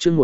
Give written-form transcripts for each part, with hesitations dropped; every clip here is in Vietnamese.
chương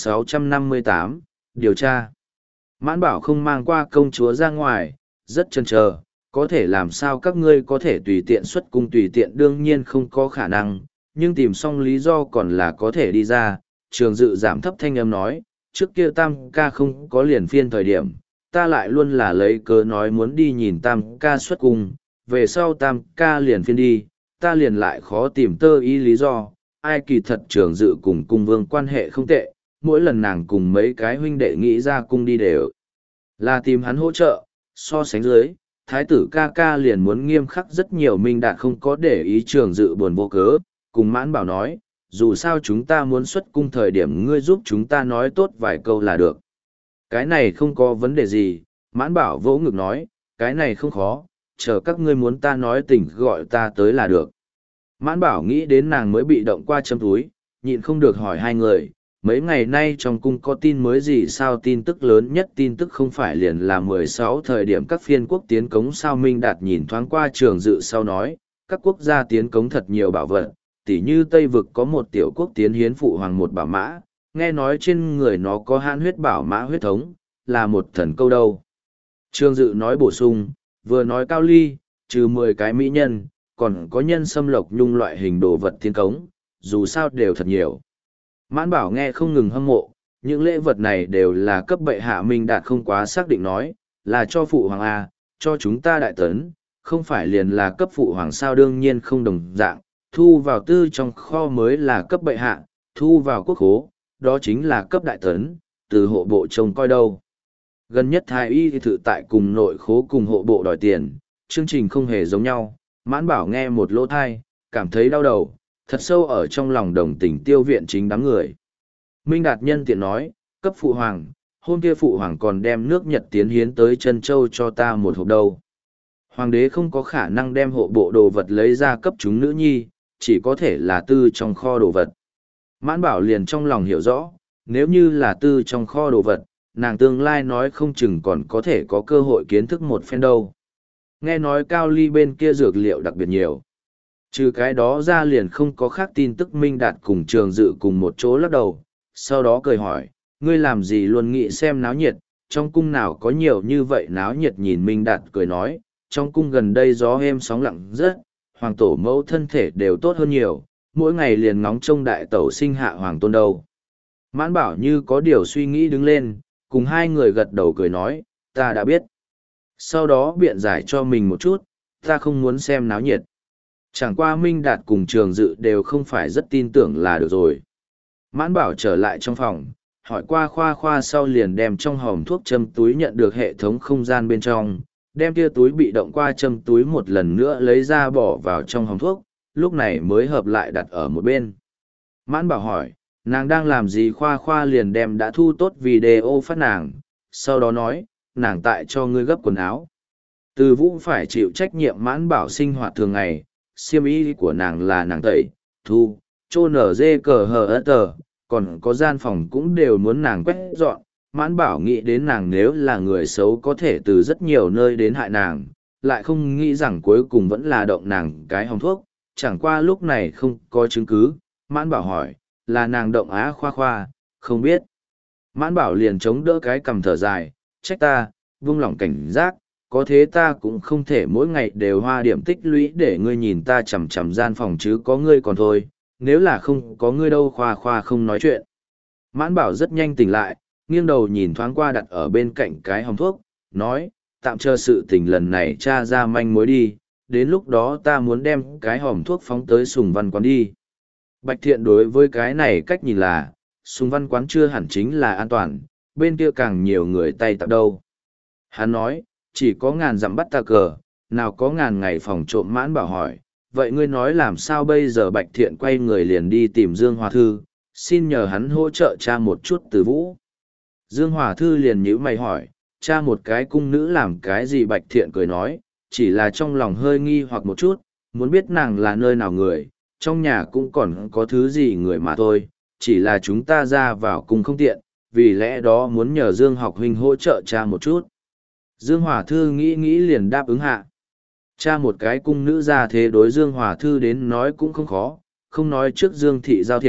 1658, điều tra. Mãn Bảo không mang qua công chúa ra ngoài, rất chần chờ, có thể làm sao các ngươi có thể tùy tiện xuất cung tùy tiện đương nhiên không có khả năng, nhưng tìm xong lý do còn là có thể đi ra. Trường Dự giảm thấp thanh âm nói, trước kia Tam ca không có liền phiên thời điểm, ta lại luôn là lấy cớ nói muốn đi nhìn Tam ca xuất cung, về sau Tam ca liền phiên đi, ta liền lại khó tìm tơ ý lý do. Ai kỳ thật Trường Dự cùng cung vương quan hệ không tệ, mỗi lần nàng cùng mấy cái huynh đệ nghĩ ra cung đi đều là tìm hắn hỗ trợ. So sánh dưới, thái tử ca ca liền muốn nghiêm khắc rất nhiều. Minh Đạt không có để ý Trường Dự buồn vô cớ, cùng Mãn Bảo nói, dù sao chúng ta muốn xuất cung thời điểm ngươi giúp chúng ta nói tốt vài câu là được. Cái này không có vấn đề gì, Mãn Bảo vỗ ngực nói, cái này không khó, chờ các ngươi muốn ta nói tỉnh gọi ta tới là được. Mãn Bảo nghĩ đến nàng mới bị động qua châm túi, nhịn không được hỏi hai người, mấy ngày nay trong cung có tin mới gì sao? Tin tức lớn nhất tin tức không phải liền là 16 thời điểm các phiên quốc tiến cống sao? Minh Đạt nhìn thoáng qua Trường Dự sau nói, các quốc gia tiến cống thật nhiều bảo vật, tỉ như Tây Vực có một tiểu quốc tiến hiến phụ hoàng một bảo mã, nghe nói trên người nó có hãn huyết bảo mã huyết thống, là một thần câu đâu. Trường Dự nói bổ sung, vừa nói Cao Ly, trừ 10 cái mỹ nhân, còn có nhân xâm lộc nhung loại hình đồ vật tiến cống, dù sao đều thật nhiều. Mãn Bảo nghe không ngừng hâm mộ, những lễ vật này đều là cấp bệ hạ. Minh Đạt không quá xác định nói, là cho phụ hoàng A, cho chúng ta đại tấn, không phải liền là cấp phụ hoàng sao? Đương nhiên không đồng dạng, thu vào tư trong kho mới là cấp bệ hạ, thu vào quốc khố, đó chính là cấp đại tấn, từ hộ bộ trông coi đâu. Gần nhất thái y thì thử tại cùng nội khố cùng hộ bộ đòi tiền, chương trình không hề giống nhau. Mãn Bảo nghe một lỗ thai, cảm thấy đau đầu, thật sâu ở trong lòng đồng tình Tiêu Viện Chính đám người. Minh Đạt nhân tiện nói, cấp phụ hoàng, hôm kia phụ hoàng còn đem nước Nhật tiến hiến tới Trân Châu cho ta một hộp đâu. Hoàng đế không có khả năng đem hộ bộ đồ vật lấy ra cấp chúng nữ nhi, chỉ có thể là tư trong kho đồ vật. Mãn Bảo liền trong lòng hiểu rõ, nếu như là tư trong kho đồ vật, nàng tương lai nói không chừng còn có thể có cơ hội kiến thức một phen đâu. Nghe nói Cao Ly bên kia dược liệu đặc biệt nhiều. Trừ cái đó ra liền không có khác tin tức. Minh Đạt cùng Trường Dự cùng một chỗ lắc đầu, sau đó cười hỏi, ngươi làm gì luôn nghĩ xem náo nhiệt, trong cung nào có nhiều như vậy náo nhiệt? Nhìn Minh Đạt cười nói, trong cung gần đây gió êm sóng lặng rất, hoàng tổ mẫu thân thể đều tốt hơn nhiều, mỗi ngày liền ngóng trông đại tẩu sinh hạ hoàng tôn đâu. Mãn Bảo như có điều suy nghĩ đứng lên, cùng hai người gật đầu cười nói, ta đã biết. Sau đó biện giải cho mình một chút, ta không muốn xem náo nhiệt. Chẳng qua Minh Đạt cùng Trường Dự đều không phải rất tin tưởng là được rồi. Mãn Bảo trở lại trong phòng, hỏi qua khoa sau liền đem trong hòm thuốc châm túi nhận được hệ thống không gian bên trong, đem kia túi bị động qua châm túi một lần nữa lấy ra bỏ vào trong hòm thuốc, lúc này mới hợp lại đặt ở một bên. Mãn Bảo hỏi, nàng đang làm gì? Khoa liền đem đã thu tốt video phát nàng, sau đó nói, nàng tại cho ngươi gấp quần áo. Từ Vũ phải chịu trách nhiệm Mãn Bảo sinh hoạt thường ngày, xiêm y của nàng là nàng tẩy, thu, chô nở dê cờ hờ ớt tờ, còn có gian phòng cũng đều muốn nàng quét dọn. Mãn Bảo nghĩ đến nàng nếu là người xấu có thể từ rất nhiều nơi đến hại nàng, lại không nghĩ rằng cuối cùng vẫn là động nàng cái hòm thuốc. Chẳng qua lúc này không có chứng cứ. Mãn Bảo hỏi, là nàng động á? Khoa, không biết. Mãn Bảo liền chống đỡ cái cằm thở dài, trách ta, vung lòng cảnh giác, có thế ta cũng không thể mỗi ngày đều hoa điểm tích lũy để ngươi nhìn ta chằm chằm gian phòng chứ có ngươi còn thôi, nếu là không có ngươi đâu. Khoa không nói chuyện. Mãn Bảo rất nhanh tỉnh lại, nghiêng đầu nhìn thoáng qua đặt ở bên cạnh cái hòm thuốc, nói, tạm chờ sự tình lần này tra ra manh mối đi, đến lúc đó ta muốn đem cái hòm thuốc phóng tới Sùng Văn Quán đi. Bạch Thiện đối với cái này cách nhìn là, Sùng Văn Quán chưa hẳn chính là an toàn, bên kia càng nhiều người tay tạp đâu. Hắn nói, chỉ có ngàn dặm bắt ta cờ, nào có ngàn ngày phòng trộm. Mãn Bảo hỏi, vậy ngươi nói làm sao bây giờ? Bạch Thiện quay người liền đi tìm Dương Hòa Thư, xin nhờ hắn hỗ trợ tra một chút Từ Vũ. Dương Hòa Thư liền nhíu mày hỏi, tra một cái cung nữ làm cái gì? Bạch Thiện cười nói, chỉ là trong lòng hơi nghi hoặc một chút, muốn biết nàng là nơi nào người, trong nhà cũng còn có thứ gì người mà thôi, chỉ là chúng ta ra vào cung không tiện, vì lẽ đó muốn nhờ Dương học huynh hỗ trợ tra một chút. Dương Hòa Thư nghĩ liền đáp ứng hạ. Tra một cái cung nữ ra thế đối Dương Hòa Thư đến nói cũng không khó, không nói trước Dương thị giao thiệp,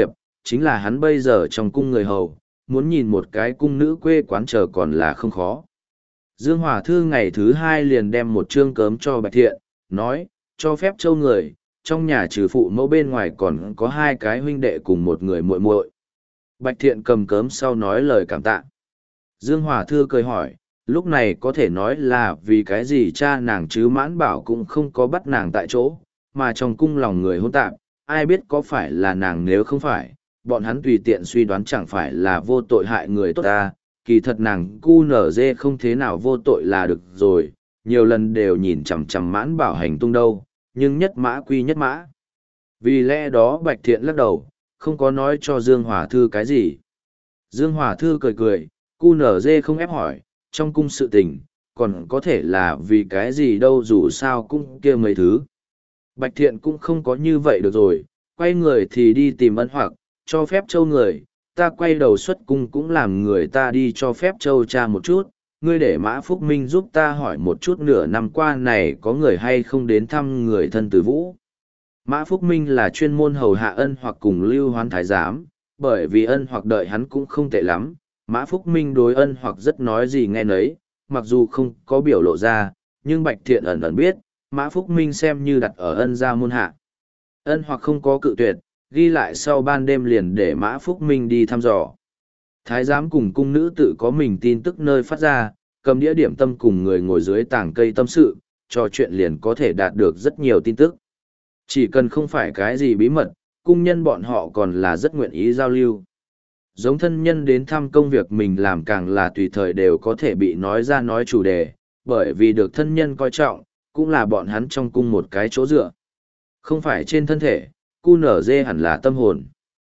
chính là hắn bây giờ trong cung người hầu, muốn nhìn một cái cung nữ quê quán chờ còn là không khó. Dương Hòa Thư ngày thứ hai liền đem một chương cớm cho Bạch Thiện, nói, cho phép châu người, trong nhà trừ phụ mẫu bên ngoài còn có 2 cái huynh đệ cùng một người muội muội. Bạch Thiện cầm cớm sau nói lời cảm tạ. Dương Hòa Thư cười hỏi, lúc này có thể nói là vì cái gì cha nàng chứ Mãn Bảo cũng không có bắt nàng tại chỗ, mà trong cung lòng người hỗn tạp, ai biết có phải là nàng nếu không phải, bọn hắn tùy tiện suy đoán chẳng phải là vô tội hại người tốt ta, kỳ thật nàng cu nở dê không thế nào vô tội là được rồi, nhiều lần đều nhìn chằm chằm Mãn Bảo hành tung đâu, nhưng nhất mã quy nhất mã. Vì lẽ đó Bạch Thiện lắc đầu, không có nói cho Dương Hòa Thư cái gì. Dương Hòa Thư cười cười, cu nở dê không ép hỏi, trong cung sự tình, còn có thể là vì cái gì đâu dù sao cũng kia mấy thứ. Bạch Thiện cũng không có như vậy được rồi, quay người thì đi tìm Ân Hoặc, cho phép châu người, ta quay đầu xuất cung cũng làm người ta đi cho phép châu cha một chút, ngươi để Mã Phúc Minh giúp ta hỏi một chút nửa năm qua này có người hay không đến thăm người thân Từ Vũ. Mã Phúc Minh là chuyên môn hầu hạ Ân Hoặc cùng Lưu Hoán Thái Giám, bởi vì Ân Hoặc đợi hắn cũng không tệ lắm, Mã Phúc Minh đối Ân Hoặc rất nói gì nghe nấy, mặc dù không có biểu lộ ra, nhưng Bạch Thiện ẩn ẩn biết, Mã Phúc Minh xem như đặt ở Ân gia môn hạ. Ân Hoặc không có cự tuyệt, ghi lại sau ban đêm liền để Mã Phúc Minh đi thăm dò. Thái giám cùng cung nữ tự có mình tin tức nơi phát ra, cầm đĩa điểm tâm cùng người ngồi dưới tảng cây tâm sự, trò chuyện liền có thể đạt được rất nhiều tin tức. Chỉ cần không phải cái gì bí mật, cung nhân bọn họ còn là rất nguyện ý giao lưu. Giống thân nhân đến thăm công việc mình làm càng là tùy thời đều có thể bị nói ra nói chủ đề, bởi vì được thân nhân coi trọng, cũng là bọn hắn trong cung một cái chỗ dựa. Không phải trên thân thể, cu nở dê hẳn là tâm hồn.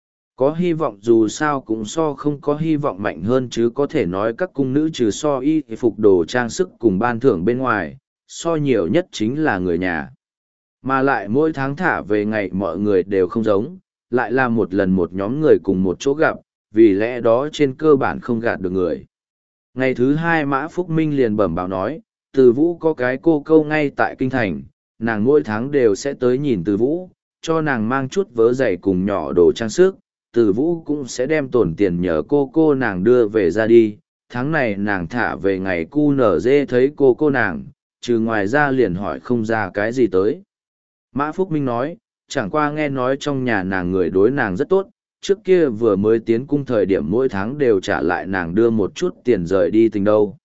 Có hy vọng dù sao cũng so không có hy vọng mạnh hơn chứ có thể nói các cung nữ trừ so y phục đồ trang sức cùng ban thưởng bên ngoài, so nhiều nhất chính là người nhà. Mà lại mỗi tháng thả về ngày mọi người đều không giống, lại là một lần một nhóm người cùng một chỗ gặp, vì lẽ đó trên cơ bản không gạt được người. Ngày thứ hai Mã Phúc Minh liền bẩm báo nói, Từ Vũ có cái cô câu ngay tại kinh thành, nàng mỗi tháng đều sẽ tới nhìn Từ Vũ, cho nàng mang chút vớ giày cùng nhỏ đồ trang sức, Từ Vũ cũng sẽ đem tổn tiền nhờ cô nàng đưa về ra đi. Tháng này nàng thả về ngày cu nở dê thấy cô nàng, trừ ngoài ra liền hỏi không ra cái gì tới. Mã Phúc Minh nói, chẳng qua nghe nói trong nhà nàng người đối nàng rất tốt, trước kia vừa mới tiến cung thời điểm mỗi tháng đều trả lại nàng đưa một chút tiền rời đi tình đâu.